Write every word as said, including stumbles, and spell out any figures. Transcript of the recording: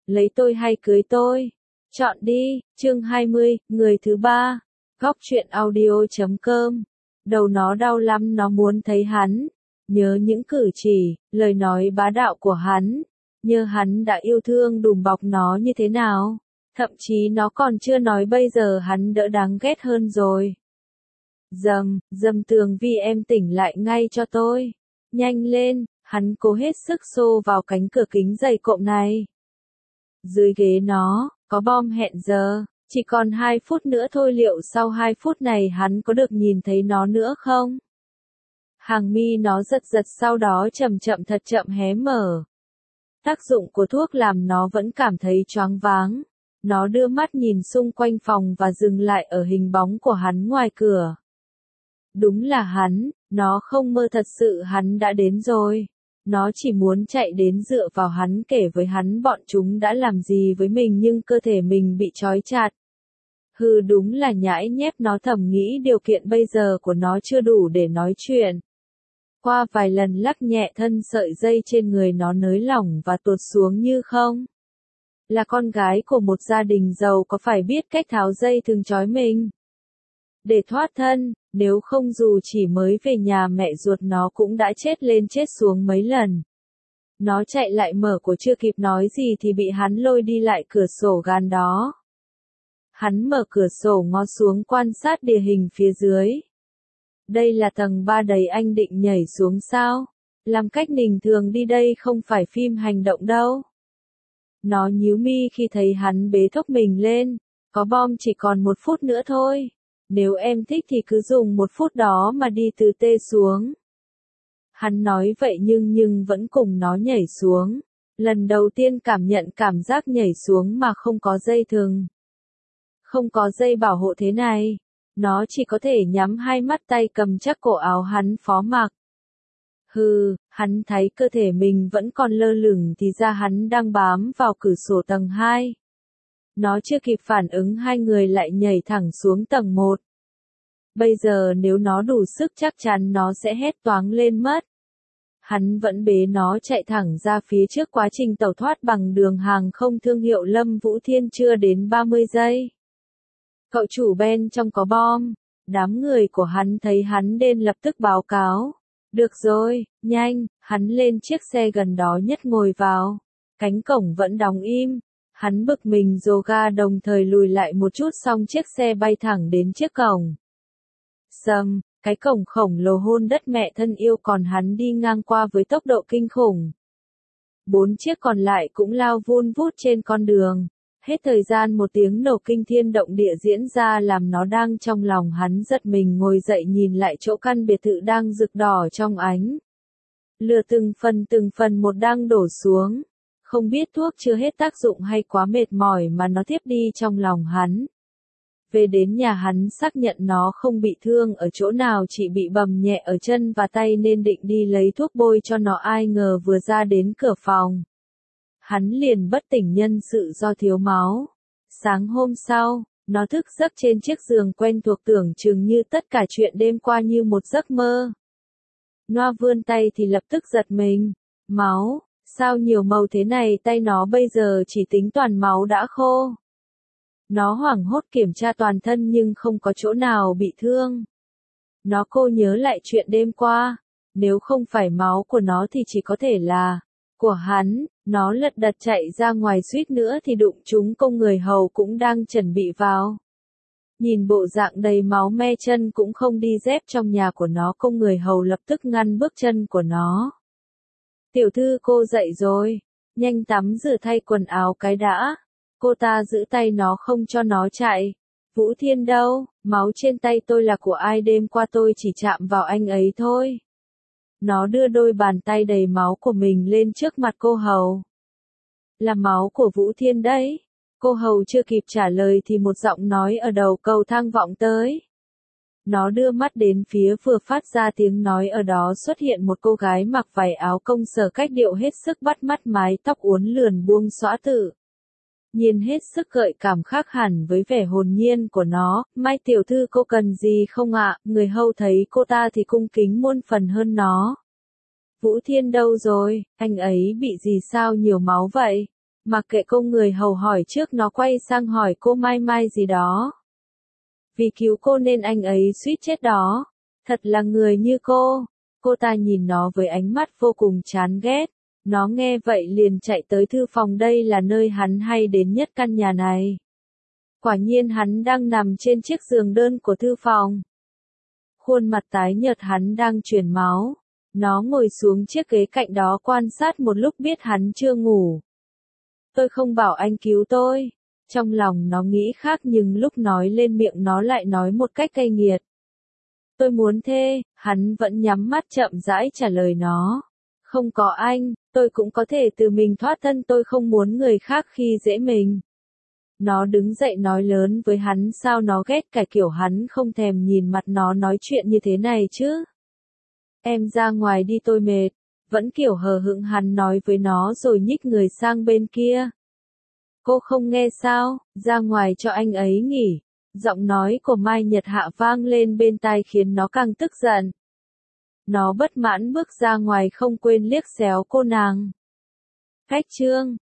lấy tôi hay cưới tôi? Chọn đi. Chương hai mươi, người thứ ba. Góc truyện audio chấm com. Đầu nó đau lắm, nó muốn thấy hắn. Nhớ những cử chỉ, lời nói bá đạo của hắn. Nhớ hắn đã yêu thương đùm bọc nó như thế nào. Thậm chí nó còn chưa nói bây giờ hắn đỡ đáng ghét hơn rồi. Dầm, dầm tường Vi, em tỉnh lại ngay cho tôi. Nhanh lên, hắn cố hết sức xô vào cánh cửa kính dày cộm này. Dưới ghế nó, có bom hẹn giờ, chỉ còn hai phút nữa thôi, liệu sau hai phút này hắn có được nhìn thấy nó nữa không? Hàng mi nó giật giật, sau đó chậm chậm thật chậm hé mở. Tác dụng của thuốc làm nó vẫn cảm thấy choáng váng. Nó đưa mắt nhìn xung quanh phòng và dừng lại ở hình bóng của hắn ngoài cửa. Đúng là hắn, nó không mơ, thật sự hắn đã đến rồi. Nó chỉ muốn chạy đến dựa vào hắn, kể với hắn bọn chúng đã làm gì với mình, nhưng cơ thể mình bị trói chặt. Hừ, đúng là nhãi nhép, nó thầm nghĩ điều kiện bây giờ của nó chưa đủ để nói chuyện. Qua vài lần lắc nhẹ thân, sợi dây trên người nó nới lỏng và tuột xuống như không. Là con gái của một gia đình giàu có phải biết cách tháo dây thường trói mình. Để thoát thân, nếu không dù chỉ mới về nhà mẹ ruột nó cũng đã chết lên chết xuống mấy lần. Nó chạy lại mở cổ, chưa kịp nói gì thì bị hắn lôi đi lại cửa sổ gan đó. Hắn mở cửa sổ ngó xuống quan sát địa hình phía dưới. Đây là tầng ba đấy, anh định nhảy xuống sao? Làm cách bình thường đi, đây không phải phim hành động đâu. Nó nhíu mi khi thấy hắn bế thốc mình lên. Có bom, chỉ còn một phút nữa thôi. Nếu em thích thì cứ dùng một phút đó mà đi từ T xuống. Hắn nói vậy nhưng nhưng vẫn cùng nó nhảy xuống. Lần đầu tiên cảm nhận cảm giác nhảy xuống mà không có dây thừng. Không có dây bảo hộ thế này. Nó chỉ có thể nhắm hai mắt, tay cầm chắc cổ áo hắn phó mặc. Hừ, hắn thấy cơ thể mình vẫn còn lơ lửng thì ra hắn đang bám vào cửa sổ tầng hai. Nó chưa kịp phản ứng, hai người lại nhảy thẳng xuống tầng một. Bây giờ nếu nó đủ sức chắc chắn nó sẽ hét toáng lên mất. Hắn vẫn bế nó chạy thẳng ra phía trước. Quá trình tẩu thoát bằng đường hàng không thương hiệu Lâm Vũ Thiên chưa đến ba mươi giây. Cậu chủ bên trong có bom. Đám người của hắn thấy hắn đến lập tức báo cáo. Được rồi, nhanh, hắn lên chiếc xe gần đó nhất ngồi vào. Cánh cổng vẫn đóng im. Hắn bực mình rồ ga, đồng thời lùi lại một chút, xong chiếc xe bay thẳng đến chiếc cổng. Sầm, cái cổng khổng lồ hôn đất mẹ thân yêu, còn hắn đi ngang qua với tốc độ kinh khủng. Bốn chiếc còn lại cũng lao vun vút trên con đường. Hết thời gian một tiếng nổ kinh thiên động địa diễn ra làm nó đang trong lòng hắn giật mình, ngồi dậy nhìn lại chỗ căn biệt thự đang rực đỏ trong ánh lửa, từng phần từng phần một đang đổ xuống. Không biết thuốc chưa hết tác dụng hay quá mệt mỏi mà nó tiếp đi trong lòng hắn. Về đến nhà hắn xác nhận nó không bị thương ở chỗ nào, chỉ bị bầm nhẹ ở chân và tay nên định đi lấy thuốc bôi cho nó, ai ngờ vừa ra đến cửa phòng. Hắn liền bất tỉnh nhân sự do thiếu máu. Sáng hôm sau, nó thức giấc trên chiếc giường quen thuộc, tưởng chừng như tất cả chuyện đêm qua như một giấc mơ. Noa vươn tay thì lập tức giật mình. Máu, sao nhiều màu thế này, tay nó bây giờ chỉ tính toàn máu đã khô. Nó hoảng hốt kiểm tra toàn thân nhưng không có chỗ nào bị thương. Nó cô nhớ lại chuyện đêm qua. Nếu không phải máu của nó thì chỉ có thể là của hắn. Nó lật đật chạy ra ngoài, suýt nữa thì đụng trúng công người hầu cũng đang chuẩn bị vào. Nhìn bộ dạng đầy máu me, chân cũng không đi dép trong nhà của nó, công người hầu lập tức ngăn bước chân của nó. Tiểu thư, cô dậy rồi. Nhanh tắm rửa thay quần áo cái đã. Cô ta giữ tay nó không cho nó chạy. Vũ Thiên đâu? Máu trên tay tôi là của ai? Đêm qua tôi chỉ chạm vào anh ấy thôi. Nó đưa đôi bàn tay đầy máu của mình lên trước mặt cô hầu. Là máu của Vũ Thiên đấy. Cô hầu chưa kịp trả lời thì một giọng nói ở đầu cầu thang vọng tới. Nó đưa mắt đến phía vừa phát ra tiếng nói, ở đó xuất hiện một cô gái mặc vải áo công sở, cách điệu hết sức bắt mắt, mái tóc uốn lượn buông xõa tự nhìn hết sức gợi cảm, khác hẳn với vẻ hồn nhiên của nó. Mai tiểu thư, cô cần gì không ạ? Người hầu thấy cô ta thì cung kính muôn phần hơn nó. Vũ Thiên đâu rồi? Anh ấy bị gì sao nhiều máu vậy? Mặc kệ cô người hầu hỏi trước nó quay sang hỏi cô Mai Mai gì đó. Vì cứu cô nên anh ấy suýt chết đó. Thật là người như cô. Cô ta nhìn nó với ánh mắt vô cùng chán ghét. Nó nghe vậy liền chạy tới thư phòng, đây là nơi hắn hay đến nhất căn nhà này. Quả nhiên hắn đang nằm trên chiếc giường đơn của thư phòng. Khuôn mặt tái nhợt hắn đang truyền máu. Nó ngồi xuống chiếc ghế cạnh đó quan sát một lúc biết hắn chưa ngủ. Tôi không bảo anh cứu tôi. Trong lòng nó nghĩ khác nhưng lúc nói lên miệng nó lại nói một cách cay nghiệt. Tôi muốn thê, hắn vẫn nhắm mắt chậm rãi trả lời nó. Không có anh, tôi cũng có thể tự mình thoát thân, tôi không muốn người khác khi dễ mình. Nó đứng dậy nói lớn với hắn, sao nó ghét cả kiểu hắn không thèm nhìn mặt nó nói chuyện như thế này chứ. Em ra ngoài đi, tôi mệt. Vẫn kiểu hờ hững hắn nói với nó rồi nhích người sang bên kia. Cô không nghe sao, ra ngoài cho anh ấy nghỉ. Giọng nói của Mai Nhật Hạ vang lên bên tai khiến nó càng tức giận. Nó bất mãn bước ra ngoài không quên liếc xéo cô nàng. Khách trương,